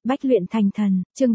Bách luyện thành thần, chương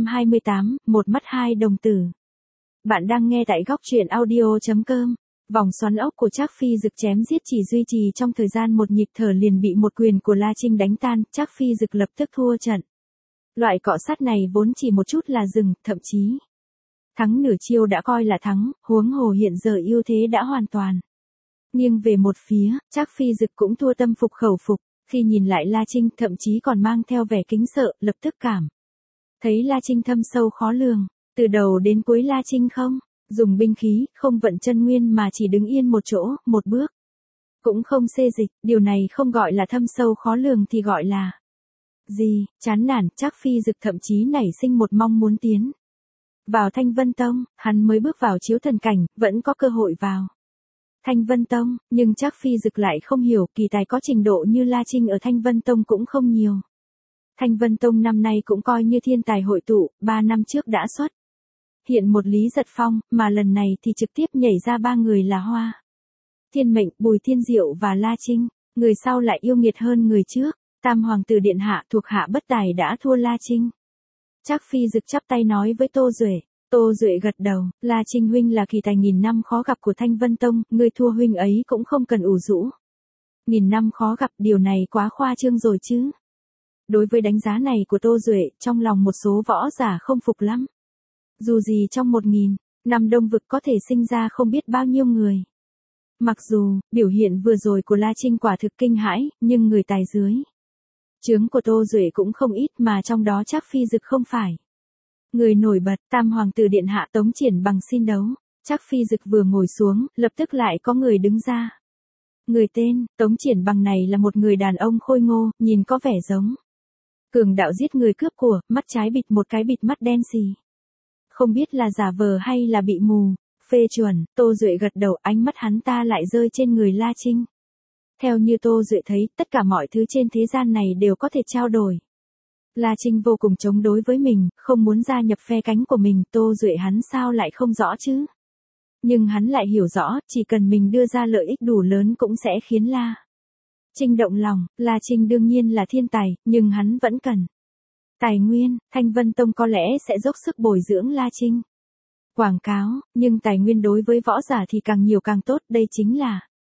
328, một mắt hai đồng tử. Bạn đang nghe tại góc truyện audio.com. Vòng xoắn ốc của Trác Phi Dực chém giết chỉ duy trì trong thời gian một nhịp thở liền bị một quyền của La Trinh đánh tan, Trác Phi Dực lập tức thua trận. Loại cọ sát này vốn chỉ một chút là dừng, thậm chí thắng nửa chiêu đã coi là thắng, huống hồ hiện giờ ưu thế đã hoàn toàn nghiêng về một phía, Trác Phi Dực cũng thua tâm phục khẩu phục. Khi nhìn lại La Trinh thậm chí còn mang theo vẻ kính sợ, lập tức cảm thấy La Trinh thâm sâu khó lường. Từ đầu đến cuối La Trinh không dùng binh khí, không vận chân nguyên mà chỉ đứng yên một chỗ, một bước cũng không xê dịch. Điều này không gọi là thâm sâu khó lường thì gọi là gì? Chán nản. Trác Phi Dực thậm chí nảy sinh một mong muốn tiến vào Thanh Vân Tông. Hắn mới bước vào chiếu thần cảnh, vẫn có cơ hội vào Thanh Vân Tông, nhưng Trác Phi Dực lại không hiểu, kỳ tài có trình độ như La Trinh ở Thanh Vân Tông cũng không nhiều. Thanh Vân Tông năm nay cũng coi như thiên tài hội tụ, 3 năm trước đã xuất hiện một Lý Giật Phong, mà lần này thì trực tiếp nhảy ra 3 người là Hoa Thiên Mệnh, Bùi Thiên Diệu và La Trinh. Người sau lại yêu nghiệt hơn người trước. Tam hoàng tử điện hạ thuộc hạ bất tài đã thua La Trinh. Trác Phi Dực chắp tay nói với Tô Duệ. Tô Duệ gật đầu, La Trinh huynh là kỳ tài nghìn năm khó gặp của Thanh Vân Tông, ngươi thua huynh ấy cũng không cần ủ rũ. Nghìn năm khó gặp, điều này quá khoa trương rồi chứ. Đối với đánh giá này của Tô Duệ, trong lòng một số võ giả không phục lắm. Dù gì trong 1000 năm Đông Vực có thể sinh ra không biết bao nhiêu người. Mặc dù, biểu hiện vừa rồi của La Trinh quả thực kinh hãi, nhưng người tài dưới trướng của Tô Duệ cũng không ít, mà trong đó Trác Phi Dực không phải người nổi bật. Tam hoàng tử điện hạ Tống Triển Bằng xin đấu. Trác Phi Dực vừa ngồi xuống, lập tức lại có người đứng ra. Người tên Tống Triển Bằng này là một người đàn ông khôi ngô, nhìn có vẻ giống cường đạo giết người cướp của, mắt trái bịt một cái bịt mắt đen xì. Không biết là giả vờ hay là bị mù. Phê chuẩn. Tô Duệ gật đầu, ánh mắt hắn ta lại rơi trên người La Trinh. Theo như Tô Duệ thấy, tất cả mọi thứ trên thế gian này đều có thể trao đổi. La Trinh vô cùng chống đối với mình, không muốn gia nhập phe cánh của mình. Tô Duệ hắn sao lại không rõ chứ? Nhưng hắn lại hiểu rõ, chỉ cần mình đưa ra lợi ích đủ lớn cũng sẽ khiến La Trinh động lòng. La Trinh đương nhiên là thiên tài, nhưng hắn vẫn cần tài nguyên. Thanh Vân Tông có lẽ sẽ dốc sức bồi dưỡng La Trinh. Quảng cáo, nhưng tài nguyên đối với võ giả thì càng nhiều càng tốt, đây chính là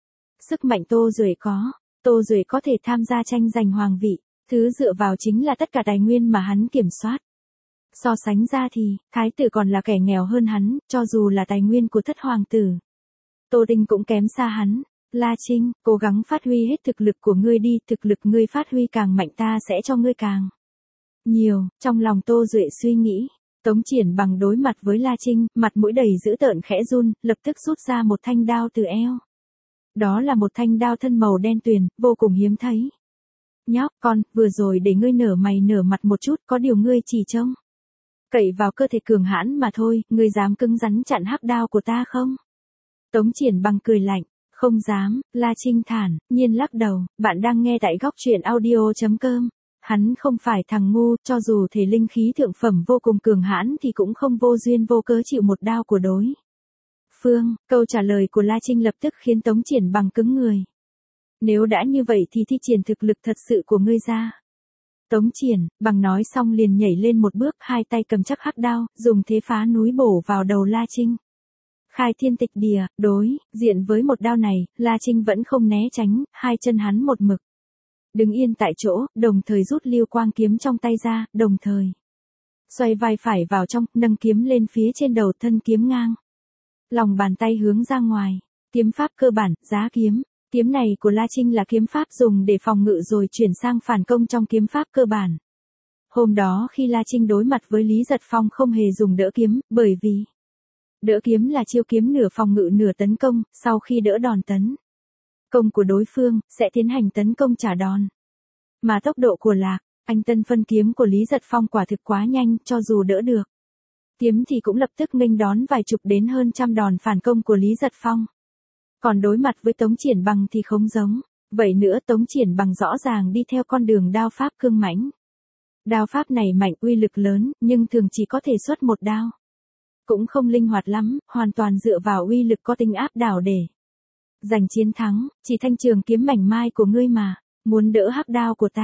sức mạnh Tô Duệ có. Tô Duệ có thể tham gia tranh giành hoàng vị, thứ dựa vào chính là tất cả tài nguyên mà hắn kiểm soát. So sánh ra thì, thái tử còn là kẻ nghèo hơn hắn, cho dù là tài nguyên của thất hoàng tử. Tô Tinh cũng kém xa hắn. La Trinh, cố gắng phát huy hết thực lực của ngươi đi, thực lực ngươi phát huy càng mạnh ta sẽ cho ngươi càng nhiều. Trong lòng Tô Duệ suy nghĩ. Tống Triển Bằng đối mặt với La Trinh, mặt mũi đầy dữ tợn khẽ run, lập tức rút ra một thanh đao từ eo. Đó là một thanh đao thân màu đen tuyền, vô cùng hiếm thấy. Nhóc con, vừa rồi để ngươi nở mày nở mặt một chút, có điều ngươi chỉ trông cậy vào cơ thể cường hãn mà thôi, ngươi dám cứng rắn chặn hắc đao của ta không? Tống Triển Bằng cười lạnh, không dám. La Trinh thản nhiên lắc đầu. Bạn đang nghe tại góc truyện audio.com. Hắn không phải thằng ngu, cho dù thể linh khí thượng phẩm vô cùng cường hãn thì cũng không vô duyên vô cớ chịu một đao của đối phương. Câu trả lời của La Trinh lập tức khiến Tống Triển Bằng cứng người. Nếu đã như vậy thì thi triển thực lực thật sự của ngươi ra. Tống Triển Bằng nói xong liền nhảy lên một bước, hai tay cầm chắc hắc đao, dùng thế phá núi bổ vào đầu La Trinh. Khai thiên tịch địa, đối diện với một đao này, La Trinh vẫn không né tránh, hai chân hắn một mực đứng yên tại chỗ, đồng thời rút Lưu Quang kiếm trong tay ra, đồng thời xoay vai phải vào trong, nâng kiếm lên phía trên đầu, thân kiếm ngang lòng bàn tay hướng ra ngoài. Kiếm pháp cơ bản, giá kiếm. Kiếm này của La Trinh là kiếm pháp dùng để phòng ngự rồi chuyển sang phản công trong kiếm pháp cơ bản. Hôm đó khi La Trinh đối mặt với Lý Giật Phong không hề dùng đỡ kiếm, bởi vì đỡ kiếm là chiêu kiếm nửa phòng ngự nửa tấn công, sau khi đỡ đòn tấn công của đối phương, sẽ tiến hành tấn công trả đòn. Mà tốc độ của Anh Tân phân kiếm của Lý Giật Phong quả thực quá nhanh, cho dù đỡ được kiếm thì cũng lập tức nghênh đón vài chục đến hơn trăm đòn phản công của Lý Giật Phong. Còn đối mặt với Tống Triển Bằng thì không giống. Vậy nữa, Tống Triển Bằng rõ ràng đi theo con đường đao pháp cương mãnh. Đao pháp này mạnh, uy lực lớn, nhưng thường chỉ có thể xuất một đao. Cũng không linh hoạt lắm, hoàn toàn dựa vào uy lực có tính áp đảo để giành chiến thắng. Chỉ thanh trường kiếm mảnh mai của ngươi mà muốn đỡ hắc đao của ta.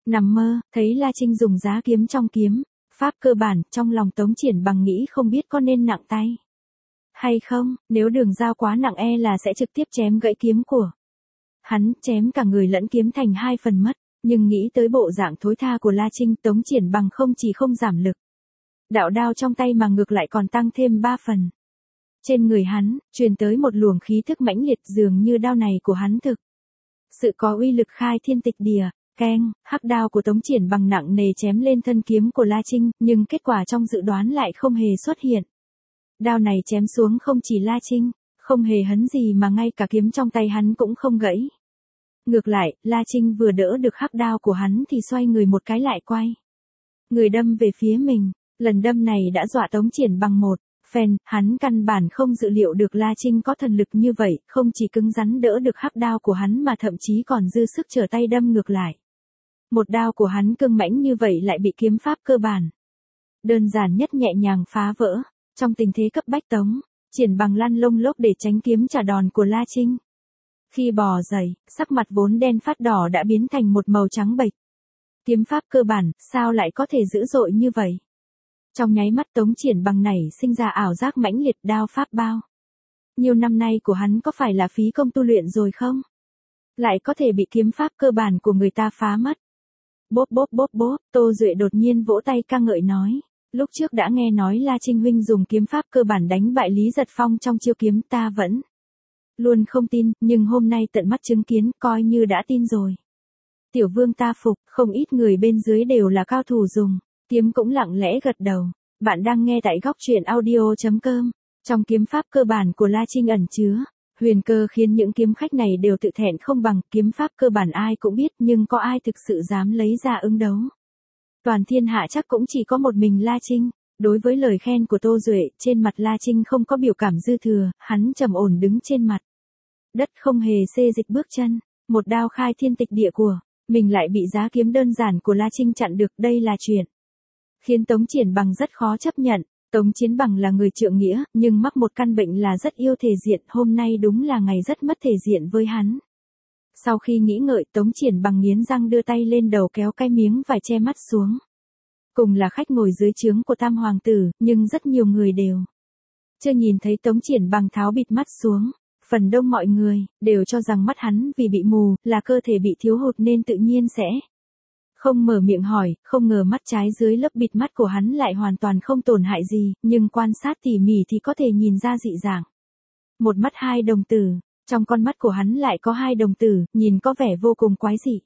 Nằm mơ, thấy La Trinh dùng giá kiếm trong kiếm, pháp cơ bản, trong lòng Tống Triển Bằng nghĩ không biết có nên nặng tay hay không, nếu đường dao quá nặng là sẽ trực tiếp chém gãy kiếm của hắn, chém cả người lẫn kiếm thành hai phần mất, nhưng nghĩ tới bộ dạng thối tha của La Trinh, Tống Triển Bằng không chỉ không giảm lực đạo đao trong tay mà ngược lại còn tăng thêm 3 phần. Trên người hắn, truyền tới một luồng khí thức mãnh liệt, dường như đao này của hắn thực sự có uy lực khai thiên tịch địa. Keng, hắc đao của Tống Triển Bằng nặng nề chém lên thân kiếm của La Trinh, nhưng kết quả trong dự đoán lại không hề xuất hiện. Đao này chém xuống không chỉ La Trinh, không hề hấn gì mà ngay cả kiếm trong tay hắn cũng không gãy. Ngược lại, La Trinh vừa đỡ được hắc đao của hắn thì xoay người một cái lại quay người đâm về phía mình. Lần đâm này đã dọa Tống Triển Bằng một phen, hắn căn bản không dự liệu được La Trinh có thần lực như vậy, không chỉ cứng rắn đỡ được hắc đao của hắn mà thậm chí còn dư sức trở tay đâm ngược lại. Một đao của hắn cương mãnh như vậy lại bị kiếm pháp cơ bản đơn giản nhất nhẹ nhàng phá vỡ. Trong tình thế cấp bách, Tống Triển Bằng lăn lông lốc để tránh kiếm trả đòn của La Trinh. Khi bò dậy, sắc mặt vốn đen phát đỏ đã biến thành một màu trắng bệch. Kiếm pháp cơ bản, sao lại có thể dữ dội như vậy? Trong nháy mắt Tống Triển Bằng nảy sinh ra ảo giác mãnh liệt, đao pháp bao nhiều năm nay của hắn có phải là phí công tu luyện rồi không? Lại có thể bị kiếm pháp cơ bản của người ta phá mất. Bốp bốp bốp bốp, Tô Duệ đột nhiên vỗ tay ca ngợi nói. Lúc trước đã nghe nói La Trinh huynh dùng kiếm pháp cơ bản đánh bại Lý Giật Phong trong chiêu kiếm, ta vẫn luôn không tin, nhưng hôm nay tận mắt chứng kiến, coi như đã tin rồi. Tiểu vương ta phục, không ít người bên dưới đều là cao thủ dùng kiếm cũng lặng lẽ gật đầu. Bạn đang nghe tại góc truyện audio.com. Trong kiếm pháp cơ bản của La Trinh ẩn chứa huyền cơ khiến những kiếm khách này đều tự thẹn không bằng. Kiếm pháp cơ bản ai cũng biết, nhưng có ai thực sự dám lấy ra ứng đấu? Toàn thiên hạ chắc cũng chỉ có một mình La Trinh. Đối với lời khen của Tô Duệ, trên mặt La Trinh không có biểu cảm dư thừa, hắn trầm ổn đứng trên mặt đất không hề xê dịch bước chân. Một đao khai thiên tịch địa của mình lại bị giá kiếm đơn giản của La Trinh chặn được, đây là chuyện khiến Tống Triển Bằng rất khó chấp nhận. Tống Chiến Bằng là người trượng nghĩa, nhưng mắc một căn bệnh là rất yêu thể diện, hôm nay đúng là ngày rất mất thể diện với hắn. Sau khi nghĩ ngợi, Tống Triển Bằng nghiến răng đưa tay lên đầu kéo cái miếng vải che mắt xuống. Cùng là khách ngồi dưới trướng của Tam Hoàng tử, nhưng rất nhiều người đều chưa nhìn thấy Tống Triển Bằng tháo bịt mắt xuống. Phần đông mọi người đều cho rằng mắt hắn vì bị mù, là cơ thể bị thiếu hụt nên tự nhiên sẽ không mở miệng hỏi, không ngờ mắt trái dưới lớp bịt mắt của hắn lại hoàn toàn không tổn hại gì, nhưng quan sát tỉ mỉ thì có thể nhìn ra dị dạng. Một mắt hai đồng tử, trong con mắt của hắn lại có hai đồng tử, nhìn có vẻ vô cùng quái dị.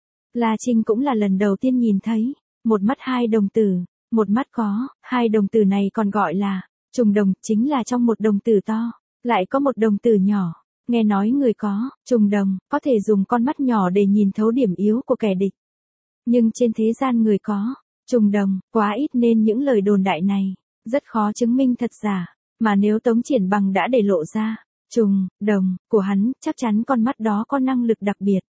La Trinh cũng là lần đầu tiên nhìn thấy một mắt hai đồng tử. Một mắt có hai đồng tử này còn gọi là trùng đồng, chính là trong một đồng tử to lại có một đồng tử nhỏ. Nghe nói người có trùng đồng có thể dùng con mắt nhỏ để nhìn thấu điểm yếu của kẻ địch. Nhưng trên thế gian người có trùng đồng quá ít nên những lời đồn đại này rất khó chứng minh thật giả. Mà nếu Tống Triển Bằng đã để lộ ra trùng đồng của hắn, chắc chắn con mắt đó có năng lực đặc biệt.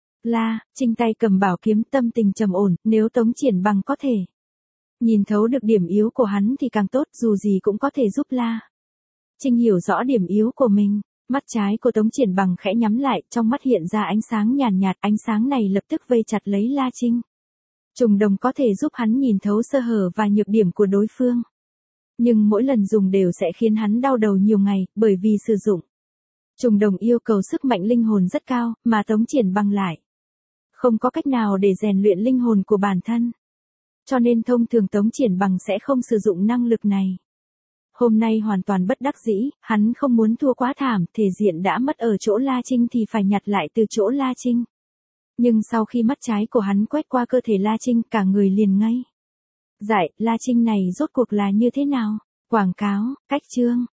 La Trinh tay cầm bảo kiếm, tâm tình trầm ổn, nếu Tống Triển Bằng có thể nhìn thấu được điểm yếu của hắn thì càng tốt, dù gì cũng có thể giúp La Trinh hiểu rõ điểm yếu của mình. Mắt trái của Tống Triển Bằng khẽ nhắm lại, trong mắt hiện ra ánh sáng nhàn nhạt, ánh sáng này lập tức vây chặt lấy La Trinh. Trùng đồng có thể giúp hắn nhìn thấu sơ hở và nhược điểm của đối phương. Nhưng mỗi lần dùng đều sẽ khiến hắn đau đầu nhiều ngày, bởi vì sử dụng trùng đồng yêu cầu sức mạnh linh hồn rất cao, mà Tống Triển Bằng lại không có cách nào để rèn luyện linh hồn của bản thân. Cho nên thông thường Tống Triển Bằng sẽ không sử dụng năng lực này. Hôm nay hoàn toàn bất đắc dĩ, hắn không muốn thua quá thảm, thể diện đã mất ở chỗ La Trinh thì phải nhặt lại từ chỗ La Trinh. Nhưng sau khi mắt trái của hắn quét qua cơ thể La Trinh, cả người liền ngây dại, La Trinh này rốt cuộc là như thế nào? Quảng cáo, cách chương.